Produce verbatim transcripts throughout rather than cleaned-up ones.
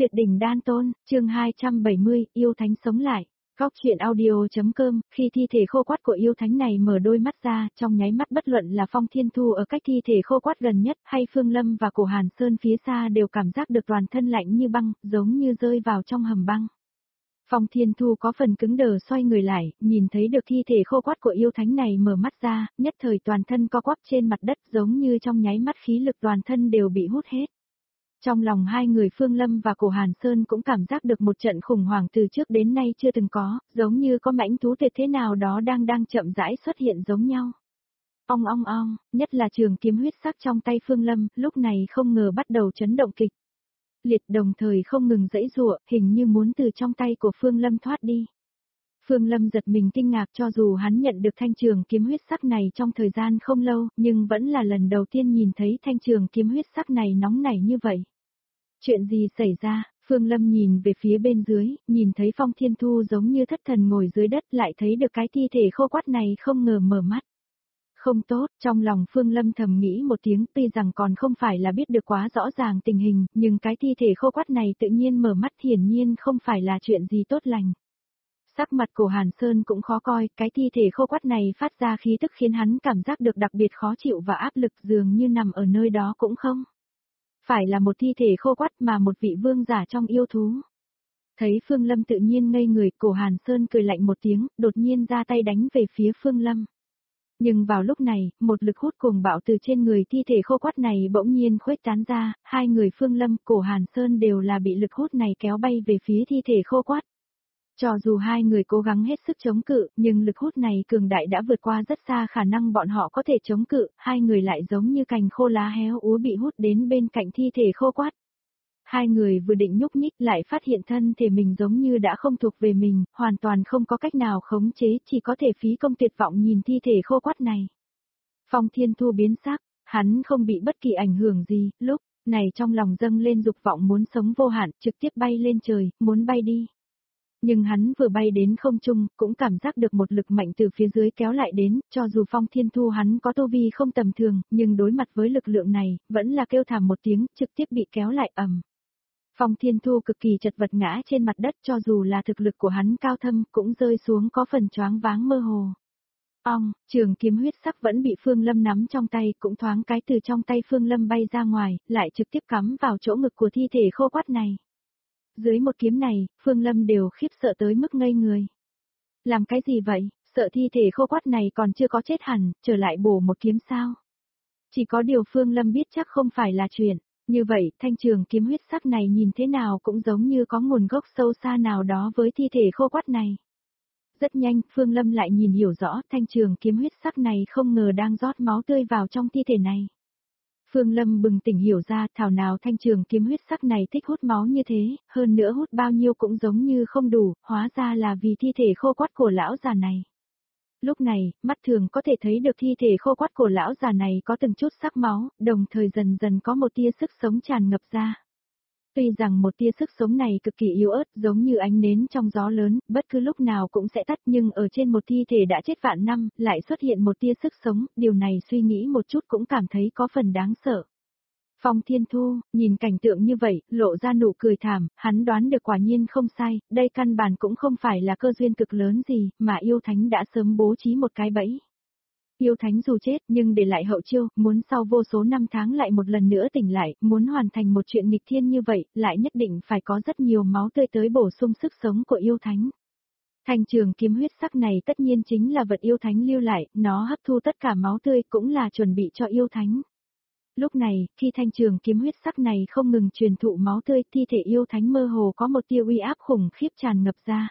Tuyệt đỉnh đan tôn, chương hai trăm bảy mươi, yêu thánh sống lại. Góc truyện audio.com, khi thi thể khô quắt của yêu thánh này mở đôi mắt ra, trong nháy mắt bất luận là Phong Thiên Thu ở cách thi thể khô quắt gần nhất, hay Phương Lâm và Cổ Hàn Sơn phía xa đều cảm giác được toàn thân lạnh như băng, giống như rơi vào trong hầm băng. Phong Thiên Thu có phần cứng đờ xoay người lại, nhìn thấy được thi thể khô quắt của yêu thánh này mở mắt ra, nhất thời toàn thân co quắp trên mặt đất giống như trong nháy mắt khí lực toàn thân đều bị hút hết. Trong lòng hai người Phương Lâm và Cổ Hàn Sơn cũng cảm giác được một trận khủng hoảng từ trước đến nay chưa từng có, giống như có mãnh thú tuyệt thế nào đó đang đang chậm rãi xuất hiện giống nhau. Ong ong ong, nhất là trường kiếm huyết sắc trong tay Phương Lâm, lúc này không ngờ bắt đầu chấn động kịch liệt, đồng thời không ngừng giãy giụa, hình như muốn từ trong tay của Phương Lâm thoát đi. Phương Lâm giật mình kinh ngạc, cho dù hắn nhận được thanh trường kiếm huyết sắc này trong thời gian không lâu, nhưng vẫn là lần đầu tiên nhìn thấy thanh trường kiếm huyết sắc này nóng nảy như vậy. Chuyện gì xảy ra? Phương Lâm nhìn về phía bên dưới, nhìn thấy Phong Thiên Thu giống như thất thần ngồi dưới đất, lại thấy được cái thi thể khô quắt này không ngờ mở mắt. Không tốt, trong lòng Phương Lâm thầm nghĩ một tiếng, tuy rằng còn không phải là biết được quá rõ ràng tình hình, nhưng cái thi thể khô quắt này tự nhiên mở mắt hiển nhiên không phải là chuyện gì tốt lành. Sắc mặt của Hàn Sơn cũng khó coi, cái thi thể khô quắt này phát ra khí tức khiến hắn cảm giác được đặc biệt khó chịu và áp lực, dường như nằm ở nơi đó cũng không phải là một thi thể khô quắt mà một vị vương giả trong yêu thú. Thấy Phương Lâm tự nhiên ngây người, Cổ Hàn Sơn cười lạnh một tiếng, đột nhiên ra tay đánh về phía Phương Lâm. Nhưng vào lúc này, một lực hút cuồng bạo từ trên người thi thể khô quắt này bỗng nhiên khuếch tán ra, hai người Phương Lâm, Cổ Hàn Sơn đều là bị lực hút này kéo bay về phía thi thể khô quắt. Cho dù hai người cố gắng hết sức chống cự, nhưng lực hút này cường đại đã vượt qua rất xa khả năng bọn họ có thể chống cự, hai người lại giống như cành khô lá héo úa bị hút đến bên cạnh thi thể khô quắt. Hai người vừa định nhúc nhích lại phát hiện thân thể mình giống như đã không thuộc về mình, hoàn toàn không có cách nào khống chế, chỉ có thể phí công tuyệt vọng nhìn thi thể khô quắt này. Phong Thiên Thu biến sắc, hắn không bị bất kỳ ảnh hưởng gì, lúc này trong lòng dâng lên dục vọng muốn sống vô hạn, trực tiếp bay lên trời, muốn bay đi. Nhưng hắn vừa bay đến không trung, cũng cảm giác được một lực mạnh từ phía dưới kéo lại đến, cho dù Phong Thiên Thu hắn có tu vi không tầm thường, nhưng đối mặt với lực lượng này, vẫn là kêu thảm một tiếng, trực tiếp bị kéo lại ầm. Phong Thiên Thu cực kỳ chật vật ngã trên mặt đất, cho dù là thực lực của hắn cao thâm, cũng rơi xuống có phần choáng váng mơ hồ. Ong, trường kiếm huyết sắc vẫn bị Phương Lâm nắm trong tay, cũng thoáng cái từ trong tay Phương Lâm bay ra ngoài, lại trực tiếp cắm vào chỗ ngực của thi thể khô quắt này. Dưới một kiếm này, Phương Lâm đều khiếp sợ tới mức ngây người. Làm cái gì vậy, sợ thi thể khô quắt này còn chưa có chết hẳn, trở lại bổ một kiếm sao? Chỉ có điều Phương Lâm biết chắc không phải là chuyện. Như vậy, thanh trường kiếm huyết sắc này nhìn thế nào cũng giống như có nguồn gốc sâu xa nào đó với thi thể khô quắt này. Rất nhanh, Phương Lâm lại nhìn hiểu rõ, thanh trường kiếm huyết sắc này không ngờ đang rót máu tươi vào trong thi thể này. Phương Lâm bừng tỉnh hiểu ra, thảo nào thanh trường kiếm huyết sắc này thích hút máu như thế, hơn nữa hút bao nhiêu cũng giống như không đủ, hóa ra là vì thi thể khô quắt của lão già này. Lúc này, mắt thường có thể thấy được thi thể khô quắt của lão già này có từng chút sắc máu, đồng thời dần dần có một tia sức sống tràn ngập ra. Tuy rằng một tia sức sống này cực kỳ yếu ớt, giống như ánh nến trong gió lớn, bất cứ lúc nào cũng sẽ tắt, nhưng ở trên một thi thể đã chết vạn năm, lại xuất hiện một tia sức sống, điều này suy nghĩ một chút cũng cảm thấy có phần đáng sợ. Phong Thiên Thu, nhìn cảnh tượng như vậy, lộ ra nụ cười thảm, hắn đoán được quả nhiên không sai, đây căn bản cũng không phải là cơ duyên cực lớn gì, mà yêu thánh đã sớm bố trí một cái bẫy. Yêu thánh dù chết nhưng để lại hậu chiêu, muốn sau vô số năm tháng lại một lần nữa tỉnh lại, muốn hoàn thành một chuyện nghịch thiên như vậy, lại nhất định phải có rất nhiều máu tươi tới bổ sung sức sống của yêu thánh. Thanh trường kiếm huyết sắc này tất nhiên chính là vật yêu thánh lưu lại, nó hấp thu tất cả máu tươi cũng là chuẩn bị cho yêu thánh. Lúc này, khi thanh trường kiếm huyết sắc này không ngừng truyền thụ máu tươi, thi thể yêu thánh mơ hồ có một tia uy áp khủng khiếp tràn ngập ra.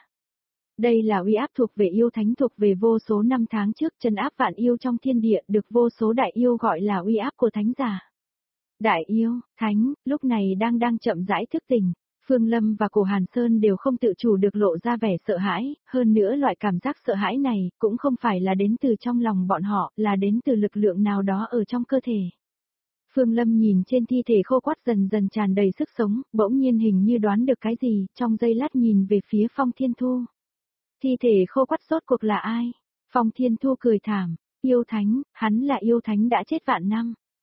Đây là uy áp thuộc về yêu thánh, thuộc về vô số năm tháng trước, trấn áp vạn yêu trong thiên địa, được vô số đại yêu gọi là uy áp của thánh giả. Đại yêu, thánh, lúc này đang đang chậm rãi thức tỉnh, Phương Lâm và Cổ Hàn Sơn đều không tự chủ được lộ ra vẻ sợ hãi, hơn nữa loại cảm giác sợ hãi này cũng không phải là đến từ trong lòng bọn họ, là đến từ lực lượng nào đó ở trong cơ thể. Phương Lâm nhìn trên thi thể khô quắt dần dần tràn đầy sức sống, bỗng nhiên hình như đoán được cái gì, trong giây lát nhìn về phía Phong Thiên Thu. Thi thể khô quắt rốt cuộc là ai? Phong Thiên Thu cười thảm, yêu thánh, hắn là yêu thánh đã chết vạn năm.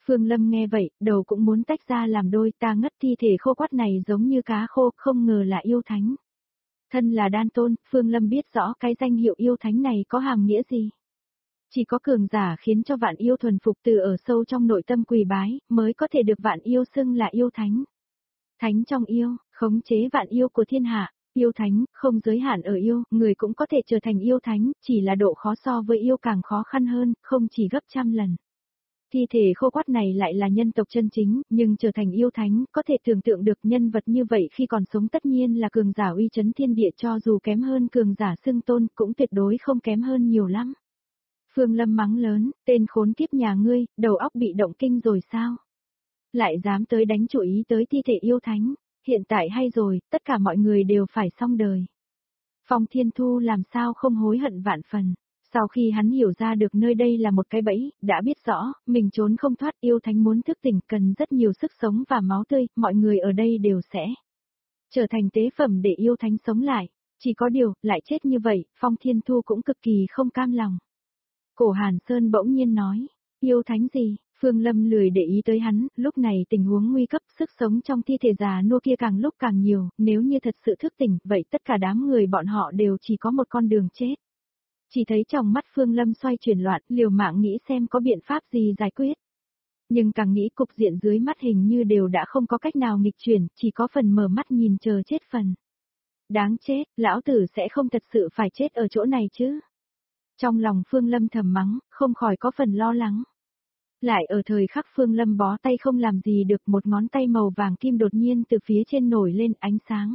Phương Lâm nghe vậy, đầu cũng muốn tách ra làm đôi, ta ngất thi thể khô quắt này giống như cá khô, không ngờ là yêu thánh. Thân là đan tôn, Phương Lâm biết rõ cái danh hiệu yêu thánh này có hàm nghĩa gì. Chỉ có cường giả khiến cho vạn yêu thuần phục từ ở sâu trong nội tâm quỳ bái, mới có thể được vạn yêu xưng là yêu thánh. Thánh trong yêu, khống chế vạn yêu của thiên hạ, yêu thánh, không giới hạn ở yêu, người cũng có thể trở thành yêu thánh, chỉ là độ khó so với yêu càng khó khăn hơn, không chỉ gấp trăm lần. Thi thể khô quắt này lại là nhân tộc chân chính, nhưng trở thành yêu thánh, có thể tưởng tượng được nhân vật như vậy khi còn sống tất nhiên là cường giả uy chấn thiên địa, cho dù kém hơn cường giả xưng tôn, cũng tuyệt đối không kém hơn nhiều lắm. Phương Lâm mắng lớn, tên khốn kiếp nhà ngươi, đầu óc bị động kinh rồi sao? Lại dám tới đánh chủ ý tới thi thể yêu thánh, hiện tại hay rồi, tất cả mọi người đều phải xong đời. Phong Thiên Thu làm sao không hối hận vạn phần. Sau khi hắn hiểu ra được nơi đây là một cái bẫy, đã biết rõ, mình trốn không thoát, yêu thánh muốn thức tỉnh cần rất nhiều sức sống và máu tươi, mọi người ở đây đều sẽ trở thành tế phẩm để yêu thánh sống lại. Chỉ có điều, lại chết như vậy, Phong Thiên Thu cũng cực kỳ không cam lòng. Cổ Hàn Sơn bỗng nhiên nói, yêu thánh gì? Phương Lâm lười để ý tới hắn, lúc này tình huống nguy cấp, sức sống trong thi thể già nua kia càng lúc càng nhiều, nếu như thật sự thức tỉnh, vậy tất cả đám người bọn họ đều chỉ có một con đường chết. Chỉ thấy trong mắt Phương Lâm xoay chuyển loạn, liều mạng nghĩ xem có biện pháp gì giải quyết. Nhưng càng nghĩ cục diện dưới mắt hình như đều đã không có cách nào nghịch chuyển, chỉ có phần mở mắt nhìn chờ chết phần. Đáng chết, lão tử sẽ không thật sự phải chết ở chỗ này chứ. Trong lòng Phương Lâm thầm mắng, không khỏi có phần lo lắng. Lại ở thời khắc Phương Lâm bó tay không làm gì được, một ngón tay màu vàng kim đột nhiên từ phía trên nổi lên ánh sáng.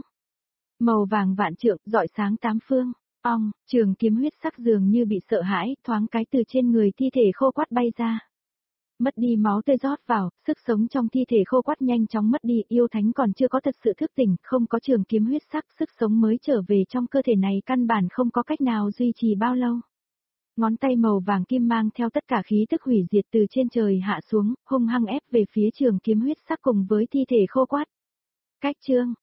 Màu vàng vạn trượng, rọi sáng tám phương. Ong, trường kiếm huyết sắc dường như bị sợ hãi, thoáng cái từ trên người thi thể khô quắt bay ra. Mất đi máu tươi rót vào, sức sống trong thi thể khô quắt nhanh chóng mất đi, yêu thánh còn chưa có thật sự thức tỉnh, không có trường kiếm huyết sắc, sức sống mới trở về trong cơ thể này căn bản không có cách nào duy trì bao lâu. Ngón tay màu vàng kim mang theo tất cả khí tức hủy diệt từ trên trời hạ xuống, hung hăng ép về phía trường kiếm huyết sắc cùng với thi thể khô quắt. Cách chương